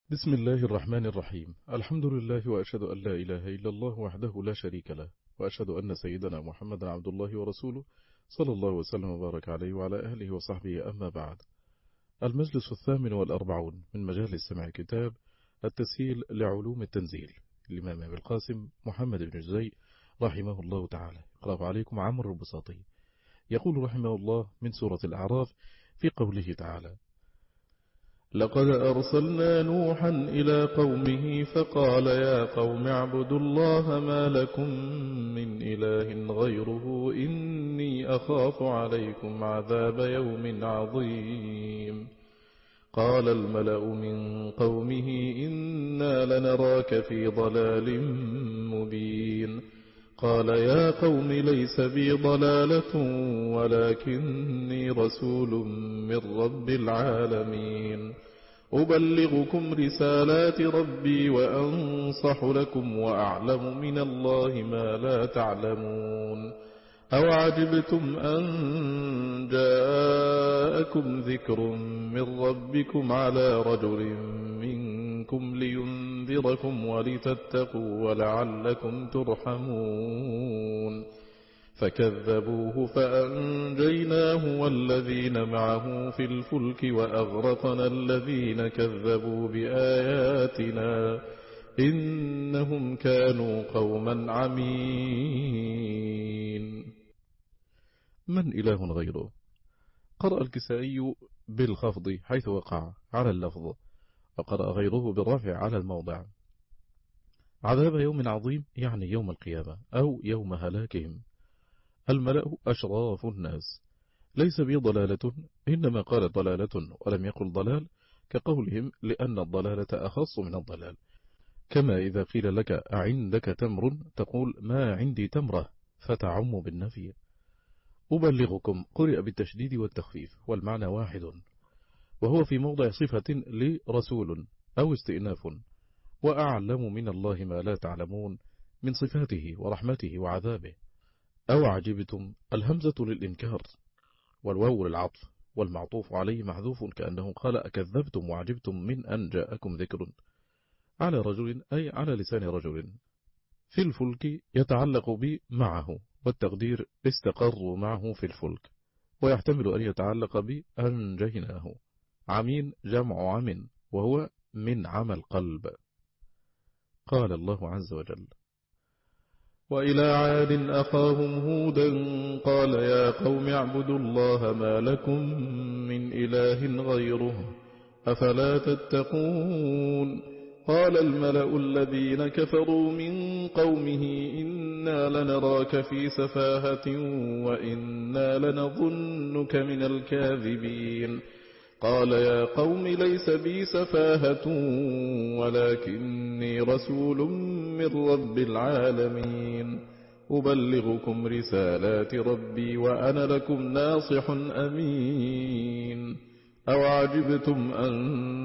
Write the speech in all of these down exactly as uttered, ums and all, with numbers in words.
بسم الله الرحمن الرحيم. الحمد لله وأشهد أن لا إله إلا الله وحده لا شريك له، وأشهد أن سيدنا محمدا عبد الله ورسوله صلى الله وسلم وبارك عليه وعلى أهله وصحبه. أما بعد، المجلس الثامن والأربعون من مجالس سماع كتاب التسهيل لعلوم التنزيل الإمام أبي القاسم محمد بن جزي رحمه الله تعالى. يقرأ عليكم عمرو البساطي. يقول رحمه الله من سورة الأعراف في قوله تعالى: لقد أرسلنا نوحا إلى قومه فقال يا قوم اعبدوا الله ما لكم من إله غيره إني أخاف عليكم عذاب يوم عظيم. قال الملأ من قومه إنا لنراك في ضلال مبين. قال يا قوم ليس بي ضلالة ولكني رسول من رب العالمين، أبلغكم رسالات ربي وأنصح لكم وأعلم من الله ما لا تعلمون. أوعجبتم أن جاءكم ذكر من ربكم على رجل منكم لينذركم ولتتقوا ولعلكم ترحمون. فكذبوه فأنجيناه والذين معه في الفلك وأغرقنا الذين كذبوا بآياتنا إنهم كانوا قوما عمين. من إله غيره؟ قرأ الكسائي بالخفض حيث وقع على اللفظ، وقرأ غيره بالرفع على الموضع. عذاب يوم عظيم يعني يوم القيامة أو يوم هلاكهم. الملأ أشراف الناس. ليس بي ضلالة، إنما قال ضلالة ولم يقل ضلال، كقولهم لأن الضلالة أخص من الضلال. كما إذا قيل لك أعندك تمر تقول ما عندي تمرة، فتعم بالنفي. أبلغكم قرئ بالتشديد والتخفيف والمعنى واحد، وهو في موضع صفة لرسول أو استئناف. وأعلم من الله ما لا تعلمون من صفاته ورحمته وعذابه. أو عجبتم الهمزة للإنكار والواو للعطف والمعطوف عليه محذوف، كأنه قال أكذبتم وعجبتم من أن جاءكم ذكر على رجل أي على لسان رجل. في الفلك يتعلق ب معه، والتقدير استقروا معه في الفلك، ويحتمل أن يتعلق ب أنجيناه. عمين جمع عم وهو من عمى القلب. قال الله عز وجل: وإلى عاد أخاهم هودا قال يا قوم اعبدوا الله ما لكم من إله غيره أفلا تتقون. قال الملأ الذين كفروا من قومه إنا لنراك في سفاهة وإنا لنظنك من الكاذبين. قال يا قوم ليس بي سفاهة ولكني رسول من رب العالمين، أبلغكم رسالات ربي وأنا لكم ناصح أمين. أوعجبتم أن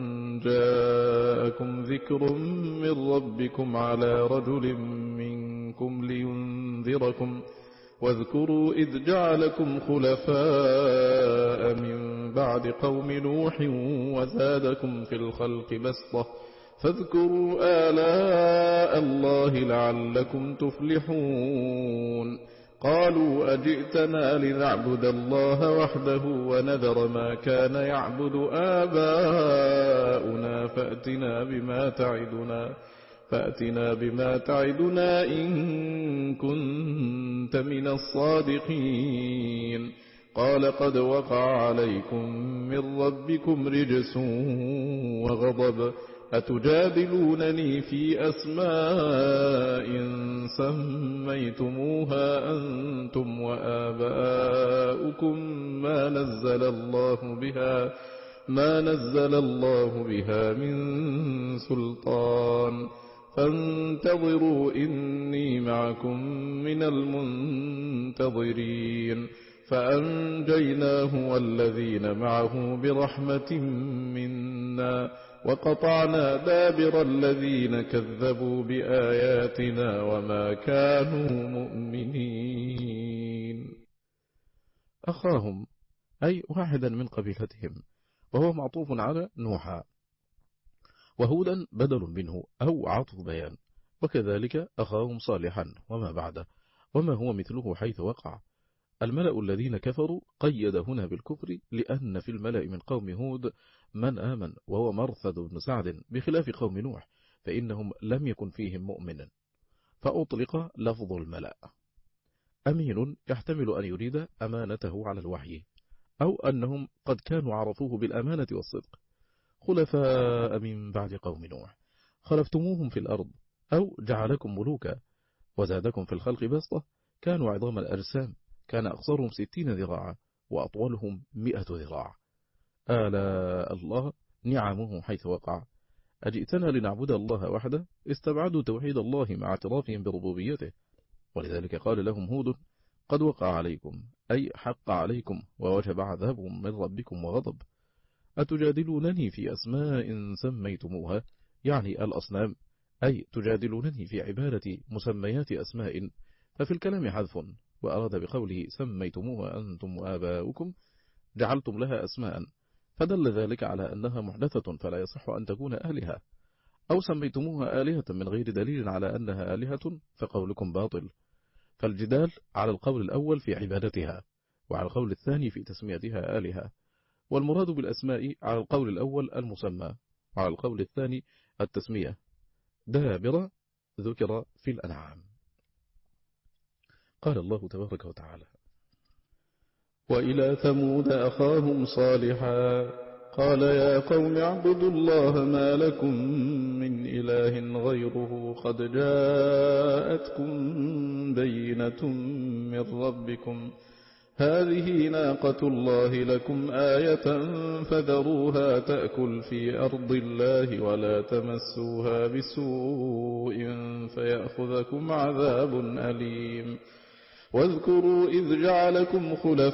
جاءكم ذكر من ربكم على رجل منكم لينذركم واذكروا إذ جعلكم خلفاء من بعد قوم نوح وزادكم في الخلق بسطة فاذكروا آلاء الله لعلكم تفلحون. قالوا أجئتنا لنعبد الله وحده ونذر ما كان يعبد آباؤنا فأتنا بما تعدنا فأتنا بما تعدنا إن كنت من الصادقين. قال قد وقع عليكم من ربكم رجس وغضب أتجادلونني في أسماء سميتموها أنتم وآباؤكم ما نزل الله بها ما نزل الله بها من سلطان فانتظروا إني معكم من المنتظرين. فأنجيناه والذين معه برحمة منا وقطعنا دابر الذين كذبوا بآياتنا وما كانوا مؤمنين. أخاهم أي واحدا من قبيلتهم، وهو معطوف على نوحا، وهودا بدل منه أو عطف بيان، وكذلك أخاهم صالحا وما بعده وما هو مثله حيث وقع. الملأ الذين كفروا قيد هنا بالكفر لأن في الملأ من قوم هود من آمن وهو مرثد بن سعد، بخلاف قوم نوح فإنهم لم يكن فيهم مؤمن، فأطلق لفظ الملأ. أمين يحتمل أن يريد أمانته على الوحي، أو أنهم قد كانوا عرفوه بالأمانة والصدق. خلفاء من بعد قوم نوح خلفتموهم في الأرض، أو جعلكم ملوكا وزادكم في الخلق بسطة، كانوا عظام الأجسام، كان أقصرهم ستين ذراعا وأطولهم مئة ذراع. آلاء الله نعمه حيث وقع. أجئتنا لنعبد الله وحده، استبعدوا توحيد الله مع اعترافهم بربوبيته، ولذلك قال لهم هود قد وقع عليكم، أي حق عليكم ووجب عذاب من ربكم وغضب. أتجادلونني في أسماء سميتموها، يعني الأصنام، أي تجادلونني في عبادة مسميات أسماء، ففي الكلام حذف، وأراد بقوله سميتموها أنتم وآباؤكم جعلتم لها أسماء، فدل ذلك على أنها محدثة فلا يصح أن تكون آلهة، أو سميتموها آلهة من غير دليل على أنها آلهة فقولكم باطل. فالجدال على القول الأول في عبادتها، وعلى القول الثاني في تسميتها آلهة، والمراد بالأسماء على القول الأول المسمى، وعلى القول الثاني التسمية. دابر ذكر في الأنعام. قال الله تبارك وتعالى: وإلى ثمود أخاهم صالحا قال يا قوم اعبدوا الله ما لكم من إله غيره قد جاءتكم بينة من ربكم هذه ناقة الله لكم آية فذروها تأكل في أرض الله ولا تمسوها بسوء فيأخذكم عذاب أليم. واذكروا إذ جعلكم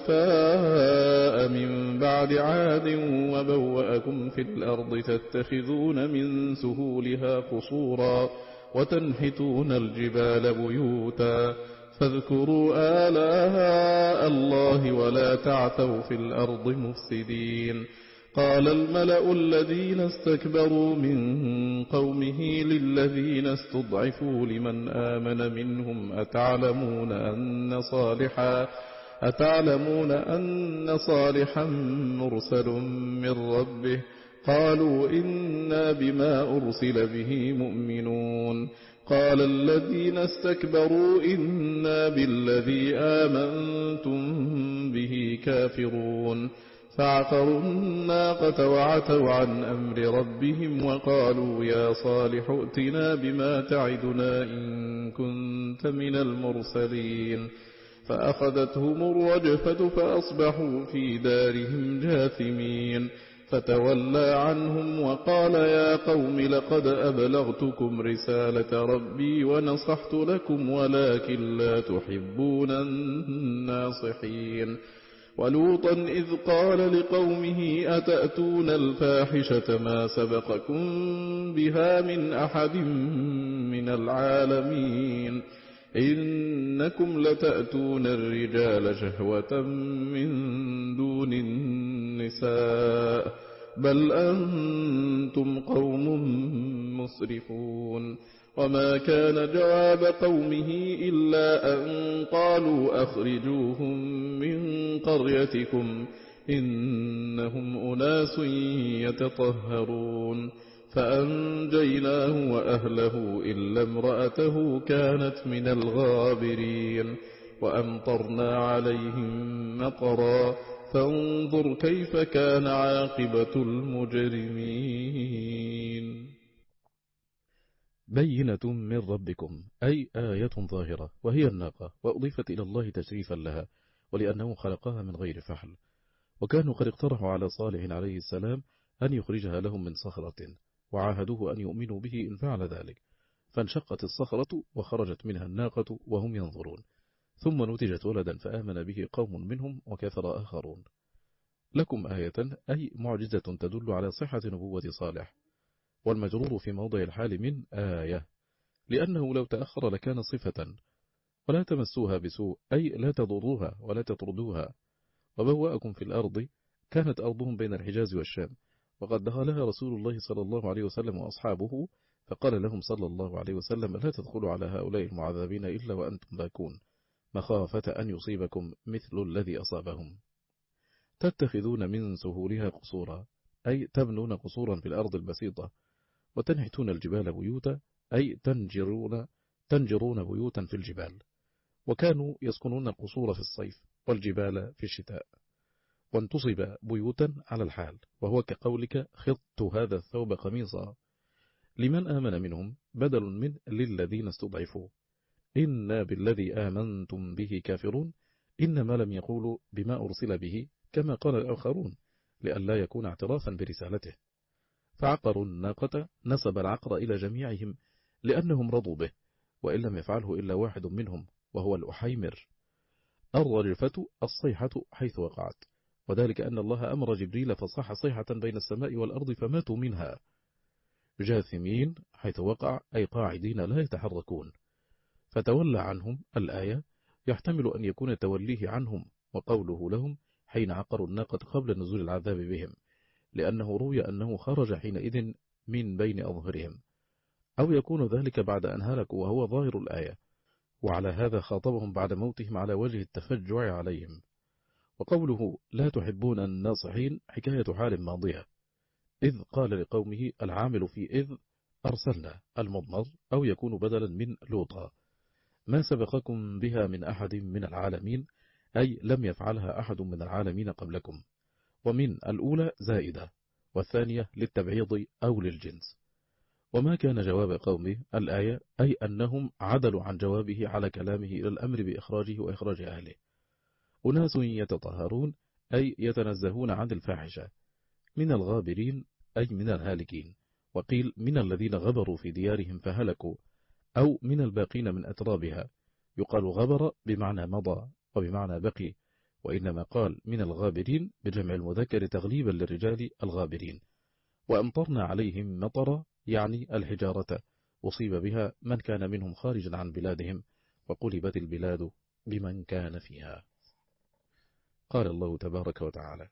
خلفاء من بعد عاد وبوأكم في الأرض تتخذون من سهولها قصورا وتنحتون الجبال بيوتا فاذكروا آلاء الله ولا تعثوا في الأرض مفسدين. قال الملأ الذين استكبروا من قومه للذين استضعفوا لمن آمن منهم أتعلمون أن صالحا أتعلمون أن صالحا مرسل من ربه قالوا إنا بما أرسل به مؤمنون. قال الذين استكبروا إنا بالذي آمنتم به كافرون. فعقروا الناقة وعتوا عن أمر ربهم وقالوا يا صالح ائتنا بما تعدنا إن كنت من المرسلين. فأخذتهم الرجفة فأصبحوا في دارهم جاثمين. فتولى عنهم وقال يا قوم لقد أبلغتكم رسالة ربي ونصحت لكم ولكن لا تحبون الناصحين. ولوطا إذ قال لقومه أتأتون الفاحشة ما سبقكم بها من أحد من العالمين إنكم لتأتون الرجال شهوة من دون النساء بل أنتم قوم مسرفون. وما كان جواب قومه إلا أن قالوا أخرجوهم من قريتكم إنهم أناس يتطهرون. فأنجيناه وأهله إلا امرأته كانت من الغابرين. وأمطرنا عليهم مطرا فانظر كيف كان عاقبة المجرمين. بينة من ربكم أي آية ظاهرة وهي الناقة، وأضيفت إلى الله تشريفا لها ولأنه خلقها من غير فحل. وكانوا قد اقترحوا على صالح عليه السلام أن يخرجها لهم من صخرة، وعاهدوه أن يؤمنوا به إن فعل ذلك، فانشقت الصخرة وخرجت منها الناقة وهم ينظرون، ثم نتجت ولدا فآمن به قوم منهم وكثر آخرون. لكم آية أي معجزة تدل على صحة نبوة صالح، والمجرور في موضع الحال من آية، لأنه لو تأخر لكان صفة. ولا تمسوها بسوء أي لا تضروها ولا تطردوها. وبوأكم في الأرض كانت أرضهم بين الحجاز والشام، وقد دخلها رسول الله صلى الله عليه وسلم وأصحابه فقال لهم صلى الله عليه وسلم: لا تدخلوا على هؤلاء المعذبين إلا وأنتم باكون، مخافة أن يصيبكم مثل الذي أصابهم. تتخذون من سهولها قصورا، أي تبنون قصورا في الأرض البسيطة، وتنحتون الجبال بيوتا، أي تنجرون, تنجرون بيوتا في الجبال. وكانوا يسكنون القصور في الصيف والجبال في الشتاء. وانتصب بيوتا على الحال، وهو كقولك: خضت هذا الثوب قميصا، لمن آمن منهم بدل من للذين استضعفوا. إنا بالذي آمنتم به كافرون، إنما لم يقولوا بما أرسل به كما قال الآخرون، لئلا يكون اعترافا برسالته. فعقروا الناقة، نسب العقر إلى جميعهم لأنهم رضوا به، وإن لم يفعله إلا واحد منهم وهو الأحيمر. الرجفة الصيحة حيث وقعت، وذلك أن الله أمر جبريل فصاح صيحة بين السماء والأرض فماتوا منها. جاثمين حيث وقع، أي قاعدين لا يتحركون. فتولى عنهم الآية يحتمل أن يكون توليه عنهم وقوله لهم حين عقروا الناقة قبل نزول العذاب بهم، لأنه روي أنه خرج حينئذ من بين أظهرهم، أو يكون ذلك بعد أن هلكوا وهو ظاهر الآية، وعلى هذا خاطبهم بعد موتهم على وجه التفجع عليهم. وقوله لا تحبون الناصحين حكاية حال ماضية، إذ قال لقومه العامل في إذ أرسلنا المضمر، أو يكون بدلا من لوطا، ما سبقكم بها من أحد من العالمين، أي لم يفعلها أحد من العالمين قبلكم. ومن الأولى زائدة، والثانية للتبعيض أو للجنس. وما كان جواب قومه الآية، أي أنهم عدلوا عن جوابه على كلامه إلى الأمر بإخراجه وإخراج أهله. أناس يتطهرون، أي يتنزهون عن الفاحشة، من الغابرين أي من الهالكين، وقيل من الذين غبروا في ديارهم فهلكوا، أو من الباقين من أترابها. يقال غبر بمعنى مضى وبمعنى بقي، وإنما قال من الغابرين بجمع المذكر تغليبا للرجال الغابرين. وأمطرنا عليهم مطر، يعني الحجارة، أصيب بها من كان منهم خارجا عن بلادهم، وقلبت البلاد بمن كان فيها. قال الله تبارك وتعالى: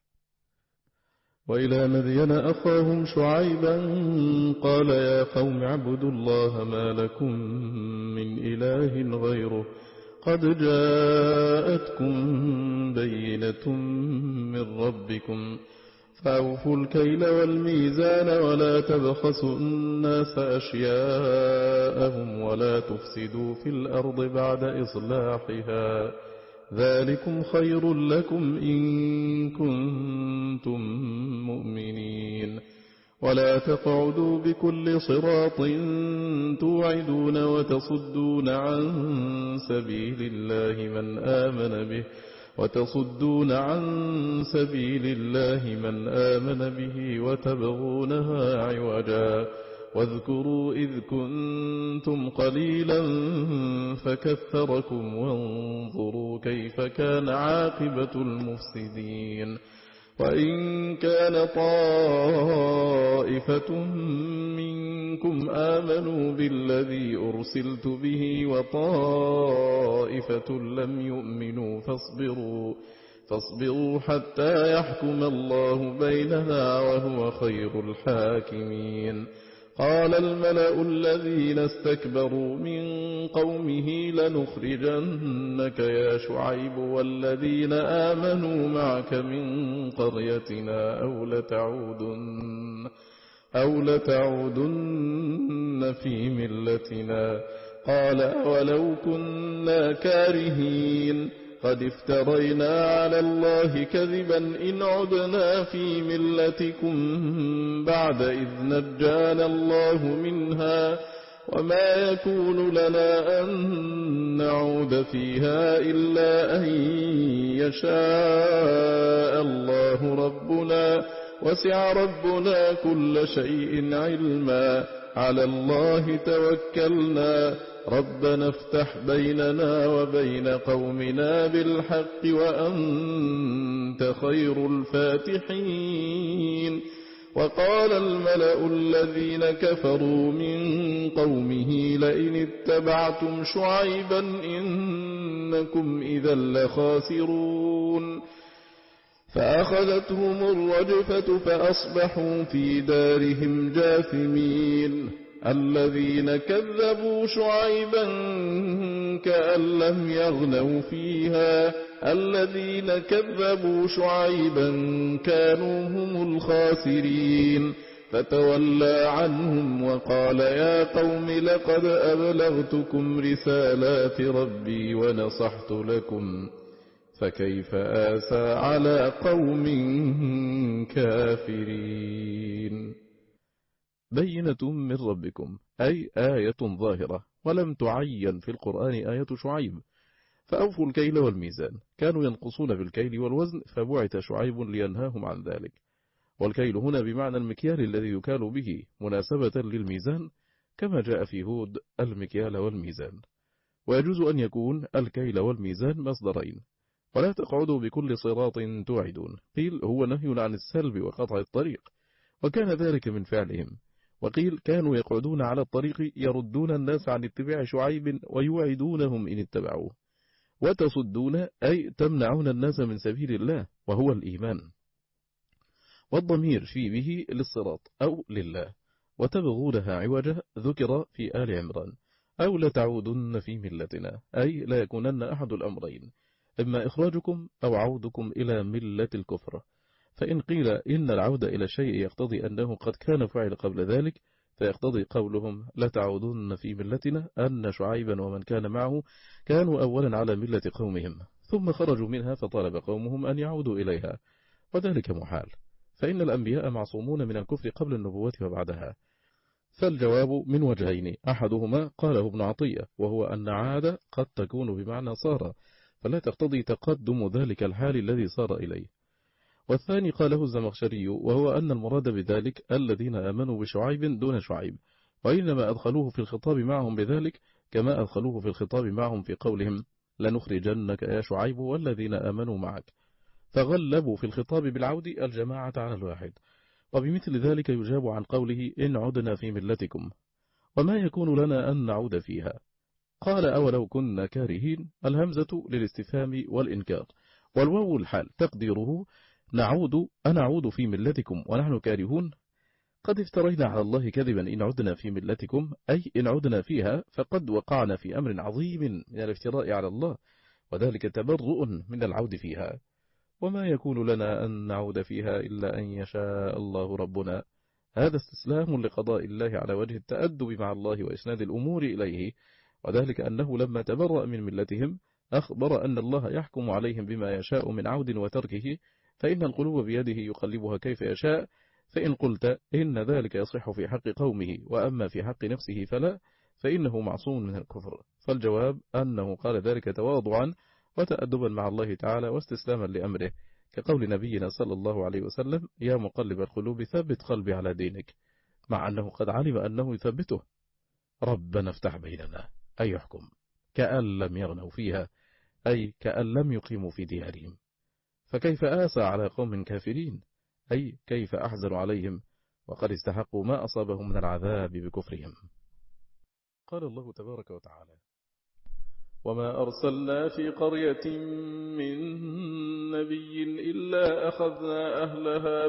وإلى مدين أخاهم شعيبا قال يا قوم اعبدوا الله ما لكم من إله غيره قد جاءتكم بينة من ربكم فأوفوا الكيل والميزان ولا تبخسوا الناس أشياءهم ولا تفسدوا في الأرض بعد إصلاحها ذلكم خير لكم إن كنتم مؤمنين ولا تقعدوا بكل صراط توعدون وتصدون عن سبيل الله من آمن به وتصدون عن سبيل الله من آمن به وتبغونها عوجا واذكروا إذ كنتم قليلا فكثركم وانظروا كيف كان عاقبة المفسدين وإن كان طائفة منكم آمنوا بالذي أرسلت به وطائفة لم يؤمنوا فاصبروا, فاصبروا حتى يحكم الله بيننا وهو خير الحاكمين قال الملأ الذين استكبروا من قومه لنخرجنك يا شعيب والذين آمنوا معك من قريتنا أو لتعودن, أو لتعودن في ملتنا قال ولو كنا كارهين قد افترينا على الله كذبا إن عدنا في ملتكم بعد إذ نجانا الله منها وما يكون لنا أن نعود فيها إلا أن يشاء الله ربنا وسع ربنا كل شيء علما على الله توكلنا ربنا افتح بيننا وبين قومنا بالحق وأنت خير الفاتحين وقال الملأ الذين كفروا من قومه لئن اتبعتم شعيبا إنكم إذا لخاسرون فأخذتهم الرجفة فأصبحوا في دارهم جاثمين. الذين كذبوا شعيبا كأن لم يغنوا فيها الذين كذبوا شعيبا كانوا هم الخاسرين. فتولى عنهم وقال يا قوم لقد أبلغتكم رسالات ربي ونصحت لكم فكيف آسى على قوم كافرين. بينة من ربكم أي آية ظاهرة، ولم تعين في القرآن آية شعيب. فأوفوا الكيل والميزان، كانوا ينقصون في الكيل والوزن فبعث شعيب لينهاهم عن ذلك. والكيل هنا بمعنى المكيال الذي يكال به مناسبة للميزان، كما جاء في هود المكيال والميزان. ويجوز أن يكون الكيل والميزان مصدرين. ولا تقعدوا بكل صراط توعدون، قيل هو نهي عن السلب وقطع الطريق، وكان ذلك من فعلهم. وقيل كانوا يقعدون على الطريق يردون الناس عن اتباع شعيب ويوعدونهم إن اتبعوه. وتصدون أي تمنعون الناس من سبيل الله وهو الإيمان. والضمير في به للصراط أو لله. وتبغونها عوجة ذكر في آل عمران، أو لتعودن في ملتنا، أي لا يكونن أحد الأمرين، إما إخراجكم أو عودكم إلى ملة الكفر. فإن قيل إن العودة إلى الشيء يقتضي أنه قد كان فعل قبل ذلك، فيقتضي قولهم لتعودن في ملتنا أن شعيبا ومن كان معه كانوا أولا على ملة قومهم، ثم خرجوا منها فطالب قومهم أن يعودوا إليها، وذلك محال، فإن الأنبياء معصومون من الكفر قبل النبوة وبعدها. فالجواب من وجهين، أحدهما قاله ابن عطية، وهو أن عاد قد تكون بمعنى صار، فلا تقتضي تقدم ذلك الحال الذي صار إليه. والثاني قاله الزمخشري، وهو أن المراد بذلك الذين آمنوا بشعيب دون شعيب، وإنما أدخلوه في الخطاب معهم بذلك كما أدخلوه في الخطاب معهم في قولهم لنخرجنك يا شعيب والذين آمنوا معك، فغلبوا في الخطاب بالعود الجماعة على الواحد. وبمثل ذلك يجاب عن قوله إن عدنا في ملتكم، وما يكون لنا أن نعود فيها. قال أولو كنا كارهين، الهمزة للاستفهام والإنكار، والواو الحال تقديره نعود أنعود في ملتكم ونحن كارهون. قد افترينا على الله كذبا إن عدنا في ملتكم، أي إن عدنا فيها فقد وقعنا في أمر عظيم من الافتراء على الله، وذلك تبرؤ من العود فيها. وما يكون لنا أن نعود فيها إلا أن يشاء الله ربنا. هذا استسلام لقضاء الله على وجه التأدب مع الله وإسناد الأمور إليه، وذلك أنه لما تبرأ من ملتهم أخبر أن الله يحكم عليهم بما يشاء من عود وتركه، فإن القلوب بيده يقلبها كيف يشاء. فإن قلت إن ذلك يصح في حق قومه وأما في حق نفسه فلا، فإنه معصوم من الكفر. فالجواب أنه قال ذلك تواضعا وتأدبا مع الله تعالى واستسلاما لأمره، كقول نبينا صلى الله عليه وسلم يا مقلب القلوب ثبت قلبي على دينك، مع أنه قد علم أنه يثبته. ربنا افتح بيننا أي يحكم، كأن لم يغنوا فيها، أي كأن لم يقيموا في ديارهم. فكيف آسى على قوم كافرين، أي كيف أحزن عليهم وقد استحقوا ما أصابهم من العذاب بكفرهم. قال الله تبارك وتعالى وما أرسلنا في قرية من نبي إلا أخذنا أهلها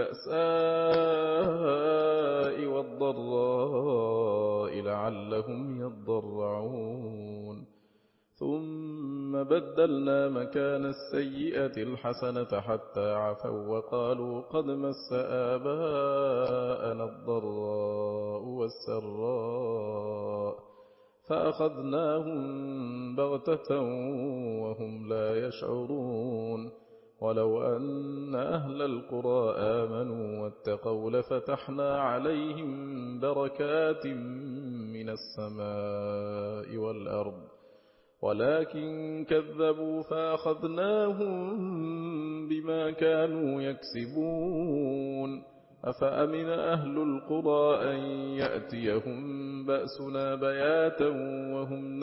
بالبأساء والضراء لعلهم يضرعون ثم بدلنا مكان السيئة الحسنة حتى عفوا وقالوا قد مس آباءنا الضراء والسراء فأخذناهم بغتة وهم لا يشعرون ولو أن أهل القرى آمنوا واتقوا لفتحنا عليهم بركات من السماء والأرض ولكن كذبوا فأخذناهم بما كانوا يكسبون أفأمن أهل القرى أن يأتيهم بأسنا بياتا وهم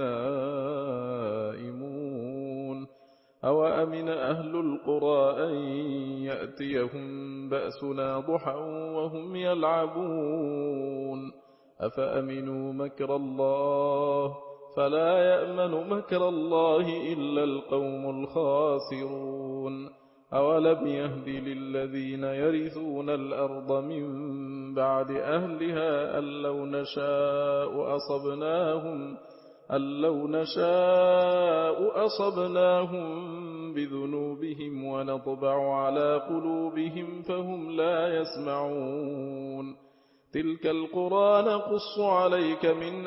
نائمون أو أمن أهل القرى أن يأتيهم بأسنا ضحى وهم يلعبون أفأمنوا مكر الله فلا يأمن مكر الله إلا القوم الخاسرون أولم يهد للذين يرثون الأرض من بعد أهلها أن لو نشاء أصبناهم أن لو نشاء أصبناهم بذنوبهم ونطبع على قلوبهم فهم لا يسمعون تلك القرى نقص عليك من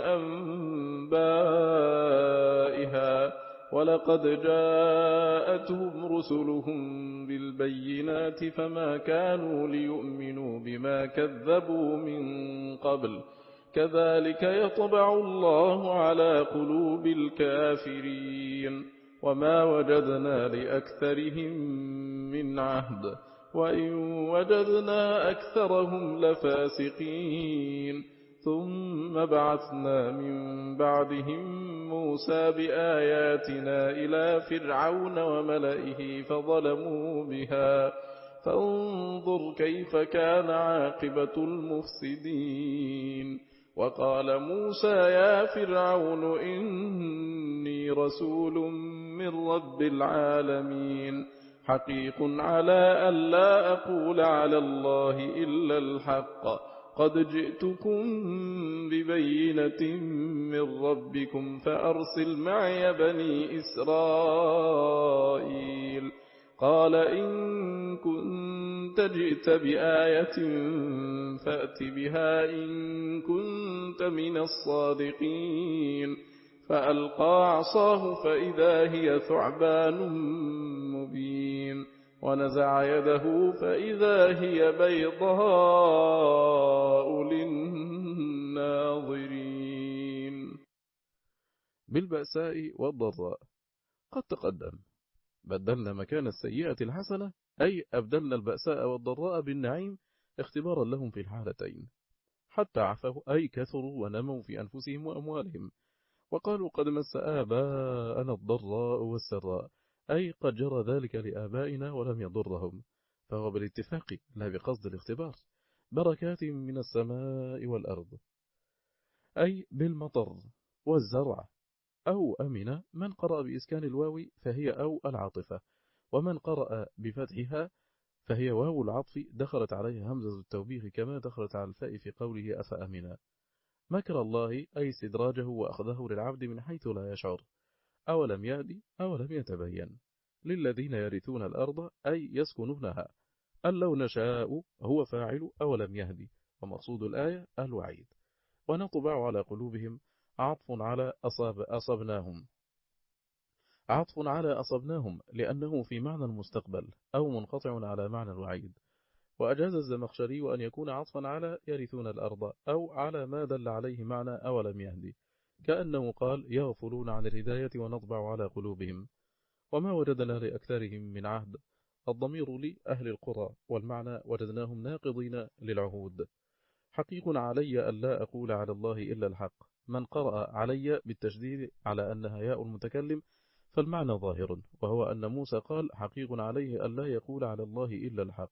أنبائها ولقد جاءتهم رسلهم بالبينات فما كانوا ليؤمنوا بما كذبوا من قبل كذلك يطبع الله على قلوب الكافرين وما وجدنا لأكثرهم من عهد وإن وجدنا أكثرهم لفاسقين ثم بعثنا من بعدهم موسى بآياتنا إلى فرعون وملئه فظلموا بها فانظر كيف كان عاقبة المفسدين وقال موسى يا فرعون إني رسول من رب العالمين حقيق على أن لا أقول على الله إلا الحق قد جئتكم ببينة من ربكم فأرسل معي بني إسرائيل قال إن كنت جئت بآية فأت بها إن كنت من الصادقين فألقى عصاه فإذا هي ثعبان مبين ونزع يده فإذا هي بيضاء للناظرين. بالبأساء والضراء. قد تقدم بدلنا مكان السيئة الحسنة، أي أبدلنا البأساء والضراء بالنعيم اختبارا لهم في الحالتين، حتى عفوا أي كثروا ونموا في أنفسهم وأموالهم، وقالوا قد مس آباءنا الضراء والسراء، أي قد جرى ذلك لآبائنا ولم يضرهم، فهو بالاتفاق لا بقصد الاختبار، بركات من السماء والأرض، أي بالمطر والزرع. أو أمن من قرأ بإسكان الواو فهي أو العاطفة، ومن قرأ بفتحها فهي واو العطف دخلت عليها همزة التوبيخ كما دخلت على الفاء في قوله أفأمنا. مكر الله أي استدراجه وأخذه للعبد من حيث لا يشعر. أولم يهدي أولم يتبين للذين يرثون الأرض أي يسكنونها. أن لو نشاء هو فاعل أولم يهدي، ومقصود الآية الوعيد. ونطبع على قلوبهم عطف على أصاب أصبناهم عطف على أصبناهم لأنه في معنى المستقبل أو منقطع على معنى الوعيد. وأجاز الزمخشري أن يكون عطفا على يرثون الأرض أو على ما دل عليه معنى أولم يهدي، كأنه قال يغفلون عن الهداية ونطبع على قلوبهم. وما وجدنا لأكثرهم من عهد، الضمير لأهل القرى، والمعنى وجدناهم ناقضين للعهود. حقيق علي ألا أقول على الله إلا الحق. من قرأ علي بالتشديد على أنها ياء المتكلم فالمعنى ظاهر، وهو أن موسى قال حقيق عليه ألا يقول على الله إلا الحق.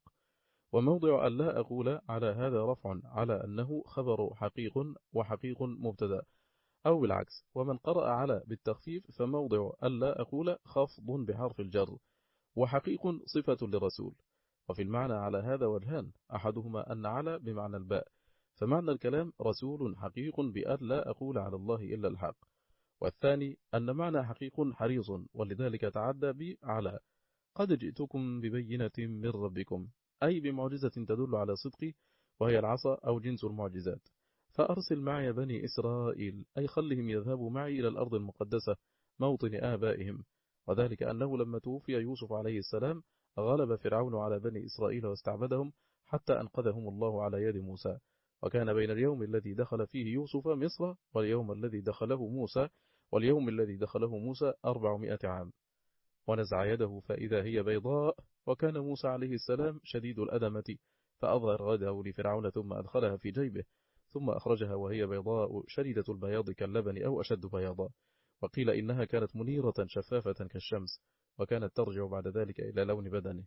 وموضع ألا أقول على هذا رفع على أنه خبر حقيق وحقيق مبتدا، أو بالعكس. ومن قرأ على بالتخفيف فموضع ألا أقول خفض بحرف الجر، وحقيق صفة لرسول. وفي المعنى على هذا وجهان، أحدهما أن على بمعنى الباء، فمعنى الكلام رسول حقيق بأن لا أقول على الله إلا الحق. والثاني أن معنى حقيق حريص، ولذلك تعدى بعلى قد جئتكم ببينة من ربكم، أي بمعجزة تدل على صدقي، وهي العصا أو جنس المعجزات. فأرسل معي بني إسرائيل، أي خلهم يذهبوا معي إلى الأرض المقدسة موطن آبائهم. وذلك أنه لما توفي يوسف عليه السلام غلب فرعون على بني إسرائيل واستعبدهم حتى أنقذهم الله على يد موسى. وكان بين اليوم الذي دخل فيه يوسف مصر واليوم الذي دخله موسى واليوم الذي دخله موسى أربعمائة عام. ونزع يده فإذا هي بيضاء. وكان موسى عليه السلام شديد الأدمة، فأظهر يده لفرعون ثم أدخلها في جيبه، ثم أخرجها وهي بيضاء شديدة البياض كاللبن أو أشد بياضا. وقيل إنها كانت منيرة شفافة كالشمس، وكانت ترجع بعد ذلك إلى لون بدنه.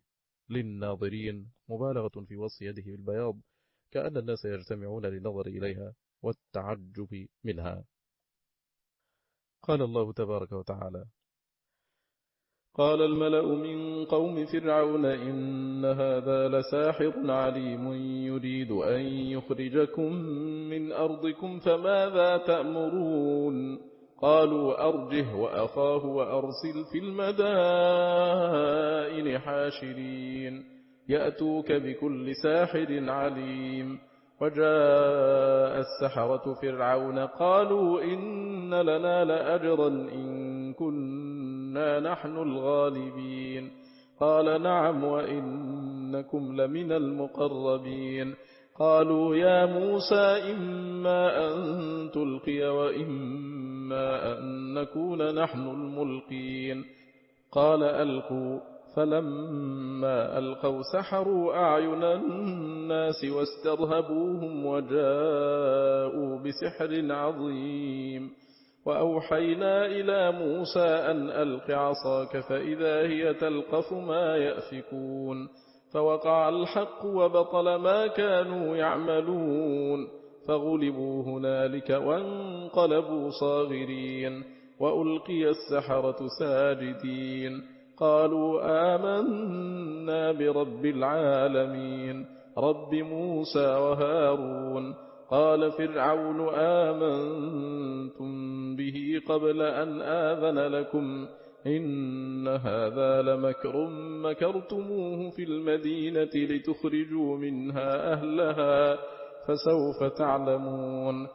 للناظرين مبالغة في وصف يده بالبياض، كأن الناس يجتمعون للنظر إليها والتعجب منها. قال الله تبارك وتعالى: قال الملأ من قوم فرعون إن هذا لساحر عليم يريد أن يخرجكم من أرضكم فماذا تأمرون قالوا أرجه وأخاه وأرسل في المدائن حاشرين يأتوك بكل ساحر عليم وجاء السحرة فرعون قالوا إن لنا لأجرا إن كنا نحن الغالبين قال نعم وإنكم لمن المقربين قالوا يا موسى إما أن تلقي وإما أن نكون نحن الملقين قال ألقوا فلما ألقوا سحروا أعين الناس واسترهبوهم وجاءوا بسحر عظيم وأوحينا إلى موسى أن ألق عصاك فإذا هي تلقف ما يأفكون فوقع الحق وبطل ما كانوا يعملون فغلبوا هنالك وانقلبوا صاغرين وألقي السحرة ساجدين قالوا آمنا برب العالمين رب موسى وهارون قال فرعون آمنتم به قبل أن آذن لكم إن هذا لمكر مكرتموه في المدينة لتخرجوا منها أهلها فسوف تعلمون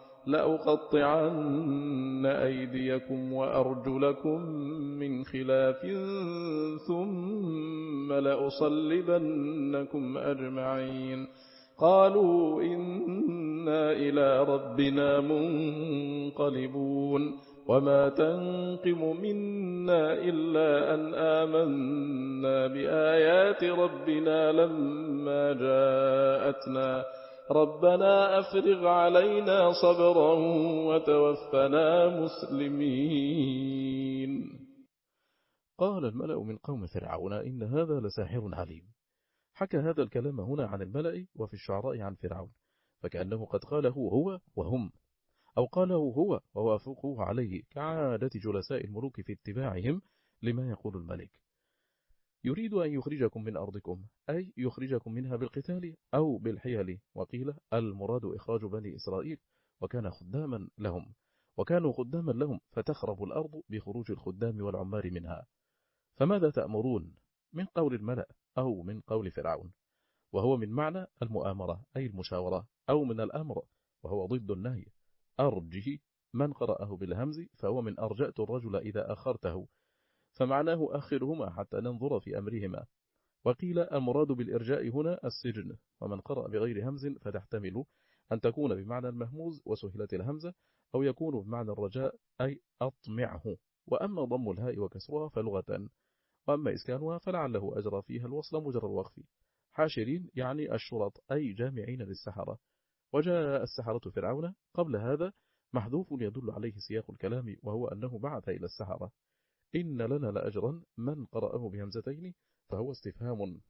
لأقطعن أيديكم وأرجلكم من خلاف ثم لأصلبنكم أجمعين قالوا إنا إلى ربنا منقلبون وما تنقم منا إلا أن آمنا بآيات ربنا لما جاءتنا ربنا أفرغ علينا صبرا وتوفنا مسلمين. قال الملأ من قوم فرعون إن هذا لساحر عليم. حكى هذا الكلام هنا عن الملأ وفي الشعراء عن فرعون، فكأنه قد قاله هو وهم، أو قاله هو ووافقوه عليه كعادة جلساء الملوك في اتباعهم لما يقول الملك. يريد أن يخرجكم من أرضكم، أي يخرجكم منها بالقتال أو بالحيل، وقيل المراد إخراج بني إسرائيل، وكان خداما لهم وكانوا خداما لهم فتخرب الأرض بخروج الخدام والعمار منها. فماذا تأمرون؟ من قول الملأ أو من قول فرعون، وهو من معنى المؤامرة أي المشاورة، أو من الأمر وهو ضد النهي. أرجه من قرأه بالهمز فهو من أرجأت الرجل إذا أخرته، فمعناه أخرهما حتى ننظر في أمرهما. وقيل المراد بالإرجاء هنا السجن، ومن قرأ بغير همز فتحتمل أن تكون بمعنى المهموز وسهلت الهمزة، أو يكون بمعنى الرجاء أي أطمعه. وأما ضم الهاء وكسرها فلغة، وأما إسكانها فلعله أجرى فيها الوصل مجرى الوقف. حاشرين يعني الشرط أي جامعين للسحرة. وجاء السحرة فرعون قبل هذا محذوف يدل عليه سياق الكلام، وهو أنه بعث إلى السحرة. إن لنا لأجرا من قرأه بهمزتين فهو استفهام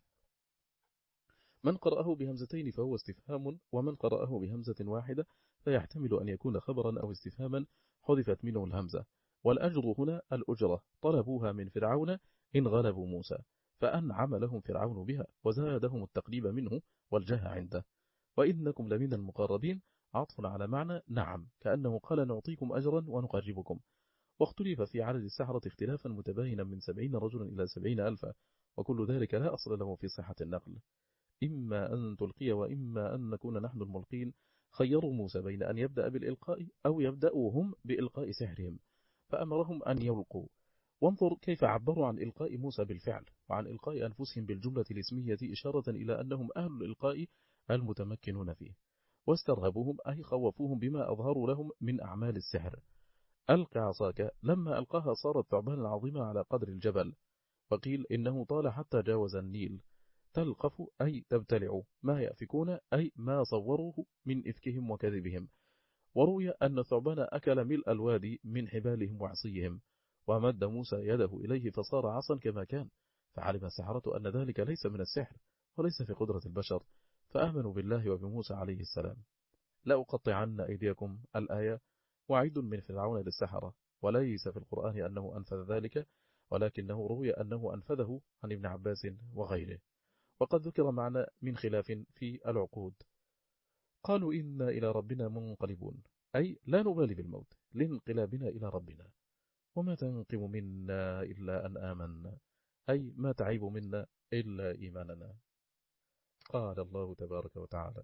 من قرأه بهمزتين فهو استفهام ومن قرأه بهمزة واحدة فيحتمل أن يكون خبرا أو استفهاما حذفت منه الهمزة. والأجر هنا الأجرة طلبوها من فرعون إن غلبوا موسى، فأنعم لهم فرعون بها وزادهم التقريب منه والجاه عنده. وإنكم لمن المقربين عطف على معنى نعم، كأنه قال نعطيكم أجرا ونقربكم. واختلف في عدد السحرة اختلافا متباينا من سبعين رجلا إلى سبعين ألفا، وكل ذلك لا أصل له في صحة النقل. إما أن تلقي وإما أن نكون نحن الملقين. خيروا موسى بين أن يبدأ بالإلقاء أو يبدأوا هم بإلقاء سحرهم، فأمرهم أن يلقوا. وانظر كيف عبروا عن إلقاء موسى بالفعل، وعن إلقاء أنفسهم بالجملة الاسمية إشارة إلى أنهم أهل الإلقاء المتمكنون فيه. واسترهبوهم أي خوفوهم بما أظهروا لهم من أعمال السحر. ألق عصاك لما ألقاها صارت ثعبانا عظيمة على قدر الجبل، وقيل إنه طال حتى جاوز النيل. تلقف أي تبتلع ما يأفكون أي ما صوروه من إفكهم وكذبهم. وروي أن ثعبان أكل ملء الوادي من حبالهم وعصيهم، ومد موسى يده إليه فصار عصا كما كان، فعلم السحرة أن ذلك ليس من السحر وليس في قدرة البشر، فآمنوا بالله وبموسى عليه السلام. لأقطعن أيديكم الآية وعيد من فرعون للسحرة، وليس في القرآن أنه أنفذ ذلك، ولكنه روي أنه أنفذه عن ابن عباس وغيره. وقد ذكر معنى من خلاف في العقود. قالوا إنا إلى ربنا منقلبون، أي لا نبالي بالموت لانقلابنا إلى ربنا. وما تنقم منا إلا أن آمنا، أي ما تعيب منا إلا إيماننا. قال الله تبارك وتعالى: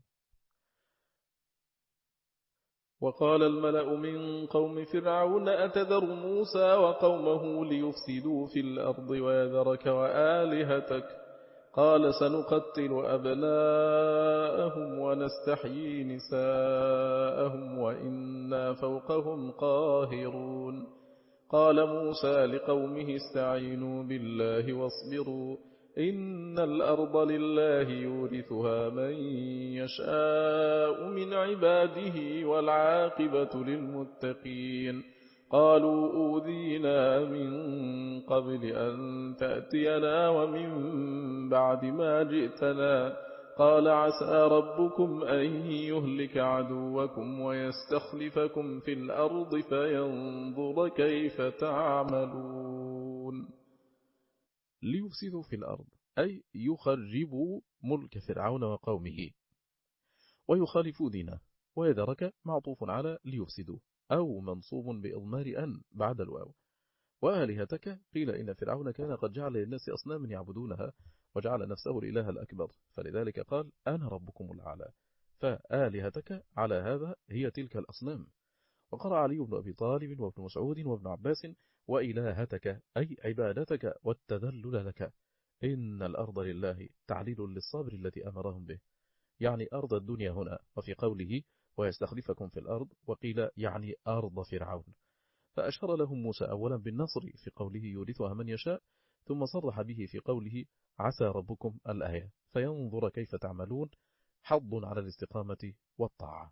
وقال الملأ من قوم فرعون أتذر موسى وقومه ليفسدوا في الأرض ويذرك وآلهتك؟ قال سنقتل أبناءهم ونستحيي نساءهم وإنا فوقهم قاهرون. قال موسى لقومه استعينوا بالله واصبروا إن الأرض لله يورثها من يشاء من عباده والعاقبة للمتقين. قالوا أوذينا من قبل أن تأتينا ومن بعد ما جئتنا. قال عسى ربكم أن يهلك عدوكم ويستخلفكم في الأرض فينظر كيف تعملون. ليفسدوا في الأرض أي يخربوا ملك فرعون وقومه ويخالفوا دينه. ويذرك معطوف على ليفسدوا أو منصوب بإضمار أن بعد الواو. وآلهتك قيل إن فرعون كان قد جعل للناس أصناما يعبدونها وجعل نفسه الإله الأكبر، فلذلك قال أنا ربكم الأعلى، فآلهتك على هذا هي تلك الأصنام. وقرأ علي بن أبي طالب وابن مسعود وابن عباس وإلهتك أي عبادتك والتذلل لك. إن الأرض لله تعليل للصابر التي أمرهم به، يعني أرض الدنيا هنا. وفي قوله ويستخلفكم في الأرض وقيل يعني أرض فرعون. فأشار لهم موسى أولا بالنصر في قوله يورثها من يشاء، ثم صرح به في قوله عسى ربكم الآية فينظر كيف تعملون، حض على الاستقامة والطاعة.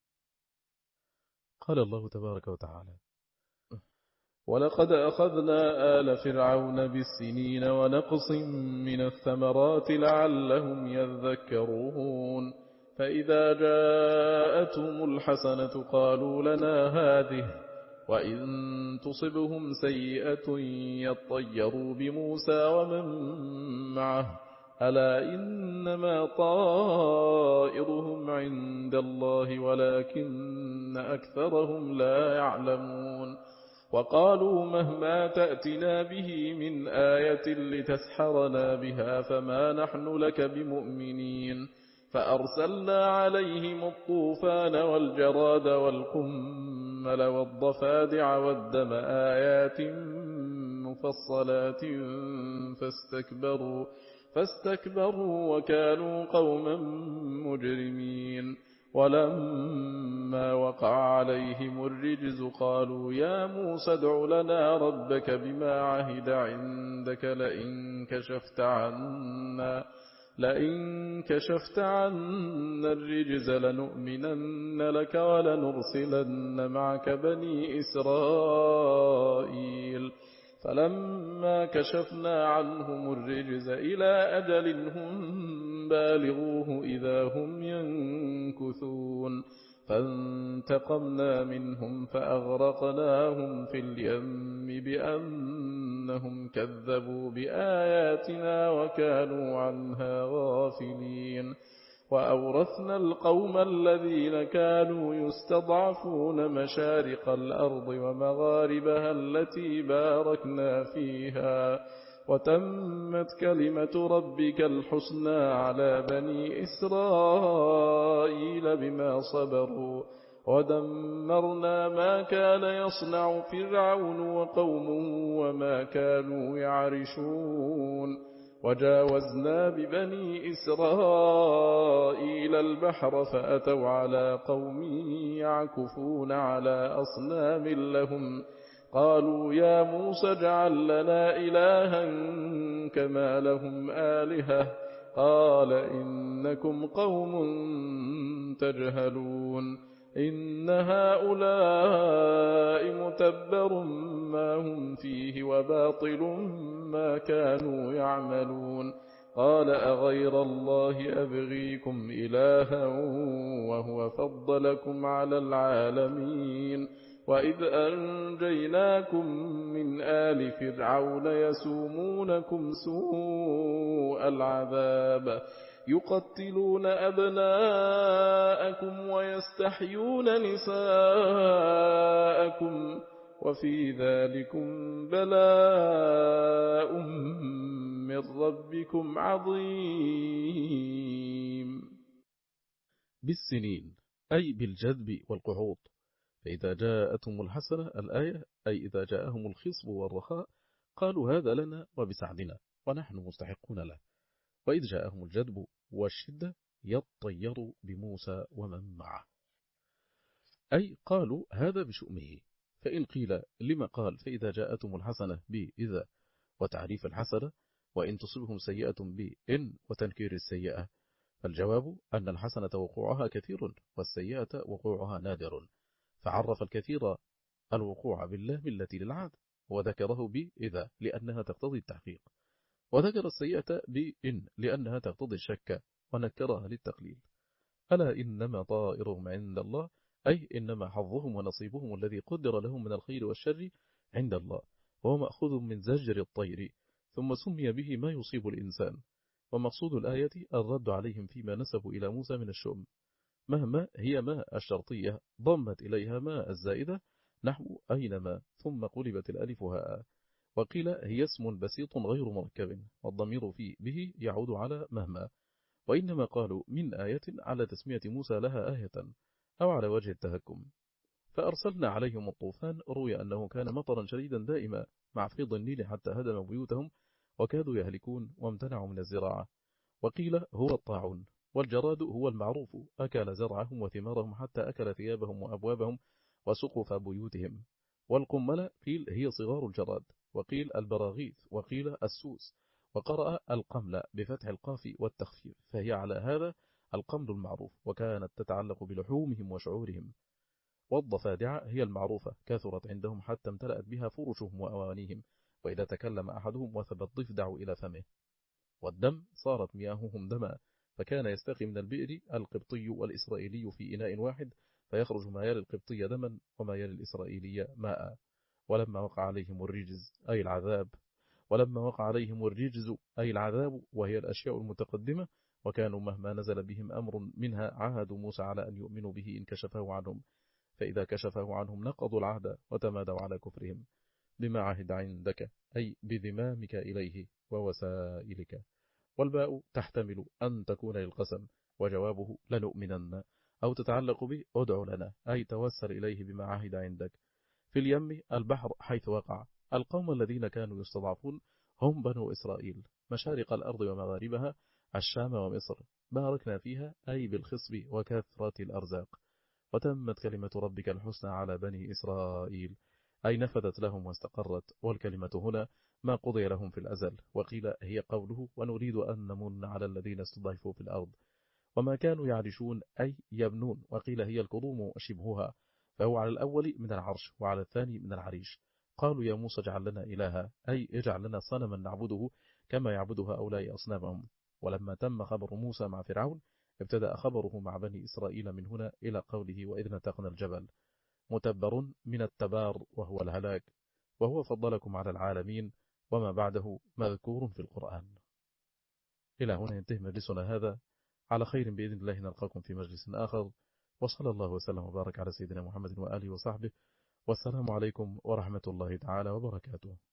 قال الله تبارك وتعالى: ولقد أخذنا آل فرعون بالسنين ونقص من الثمرات لعلهم يذكرون. فإذا جاءتهم الحسنة قالوا لنا هذه، وإن تصبهم سيئة يطيروا بموسى ومن معه، ألا إنما طائرهم عند الله ولكن أكثرهم لا يعلمون. وقالوا مهما تأتنا به من آية لتسحرنا بها فما نحن لك بمؤمنين. فأرسلنا عليهم الطوفان والجراد والقمل والضفادع والدم آيات مفصلات فاستكبروا, فاستكبروا وكانوا قوما مجرمين. ولما وقع عليهم الرجز قالوا يا موسى ادع لنا ربك بما عهد عندك لئن كشفت عنا لئن كشفت عنا الرجز لنؤمنن لك ولنرسلن معك بني إسرائيل. فلما كشفنا عنهم الرجز إلى أجل هم بالغوه إذا هم ينكثون. فانتقمنا منهم فأغرقناهم في اليم بأنهم كذبوا بآياتنا وكانوا عنها غافلين. وأورثنا القوم الذين كانوا يستضعفون مشارق الأرض ومغاربها التي باركنا فيها. وتمت كلمة ربك الحسنى على بني إسرائيل بما صبروا ودمرنا ما كان يصنع فرعون وقومه وما كانوا يعرشون. وجاوزنا ببني إسرائيل البحر فأتوا على قوم يعكفون على أصنام لهم قالوا يا موسى اجعل لنا إلها كما لهم آلهة قال إنكم قوم تجهلون. إن هؤلاء متبر ما هم فيه وباطل ما كانوا يعملون. قال أغير الله أبغيكم إلها وهو فضلكم على العالمين وإذ أنجيناكم من آل فرعون يسومونكم سوء العذاب يقتلون أبناءكم ويستحيون نساءكم وفي ذلكم بلاء من ربكم عظيم. بالسنين أي بالجذب والقحوط، فإذا جاءتهم الحسنة الآية أي إذا جاءهم الخصب والرخاء قالوا هذا لنا وبسعدنا ونحن مستحقون له، وإذ جاءهم الجدب والشدة يطيروا بموسى ومن معه، أي قالوا هذا بشؤمه. فإن قيل لما قال فإذا جاءتهم الحسنة بإذا وتعريف الحسنة، وإن تصبهم سيئة بإن وتنكير السيئة، فالجواب أن الحسنة وقوعها كثير والسيئة وقوعها نادر، فعرف الكثير الوقوع بالله التي للعاد وذكره بإذا لأنها تقتضي التحقيق، وذكر السيئة بإن لأنها تقتضي الشك ونكرها للتقليل. ألا إنما طائرهم عند الله أي إنما حظهم ونصيبهم الذي قدر لهم من الخير والشر عند الله، وهو مأخوذ من زجر الطير ثم سمي به ما يصيب الإنسان. ومقصود الآية الرد عليهم فيما نسبوا إلى موسى من الشؤم، مهما هي ما الشرطية ضمت إليها ما الزائدة نحو أينما ثم قلبت الألف هاء، وقيل هي اسم بسيط غير مركب والضمير فيه به يعود على مهما، وإنما قالوا من آية على تسمية موسى لها آية أو على وجه التهكم. فأرسلنا عليهم الطوفان، روي أنه كان مطرا شديدا دائما مع فيض النيل حتى هدم بيوتهم وكادوا يهلكون وامتنعوا من الزراعة، وقيل هو الطاعون. والجراد هو المعروف أكل زرعهم وثمارهم حتى أكل ثيابهم وأبوابهم وسقف بيوتهم. والقمل قيل هي صغار الجراد، وقيل البراغيث، وقيل السوس، وقرأ القمل بفتح القاف والتخفيف، فهي على هذا القمل المعروف، وكانت تتعلق بلحومهم وشعورهم. والضفادع هي المعروفة كثرت عندهم حتى امتلأت بها فرشهم وأوانيهم، وإذا تكلم أحدهم وثب الضفدع إلى فمه. والدم صارت مياههم دما، فكان يستقي من البئر القبطي والإسرائيلي في إناء واحد، فيخرج ما يلي القبطي دما وما يلي الإسرائيلي ماء. ولما وقع عليهم الرجز أي العذاب ولما وقع عليهم الرجز أي العذاب وهي الأشياء المتقدمة، وكانوا مهما نزل بهم أمر منها عاهدوا موسى على أن يؤمنوا به إن كشفه عنهم، فإذا كشفه عنهم نقضوا العهد وتمادوا على كفرهم. بما عهد عندك أي بذمامك إليه ووسائلك. والباء تحتمل أن تكون للقسم، وجوابه لنؤمنن، أو تتعلق به أدع لنا أي توسل إليه بما عهد عندك. في اليم البحر حيث وقع. القوم الذين كانوا يستضعفون هم بنو إسرائيل، مشارق الأرض ومغاربها، الشام ومصر، باركنا فيها أي بالخصب وكثرة الأرزاق. وتمت كلمة ربك الحسنى على بني إسرائيل أي نفذت لهم واستقرت، والكلمة هنا ما قضي لهم في الأزل، وقيل هي قوله ونريد أن نمن على الذين استضعفوا في الأرض. وما كانوا يعرشون أي يبنون، وقيل هي الكروم شبهها، فهو على الأول من العرش وعلى الثاني من العريش. قالوا يا موسى اجعل لنا إلها أي اجعل لنا صنما نعبده كما يعبد هؤلاء أصنامهم. ولما تم خبر موسى مع فرعون ابتدأ خبره مع بني إسرائيل من هنا إلى قوله وإذ نتقنا الجبل. متبر من التبار وهو الهلاك، وهو فضلكم على العالمين، وما بعده مذكور في القرآن. إلى هنا ينتهي مجلسنا هذا، على خير بإذن الله نلقاكم في مجلس آخر، وصلى الله وسلم وبارك على سيدنا محمد وآله وصحبه، والسلام عليكم ورحمة الله تعالى وبركاته.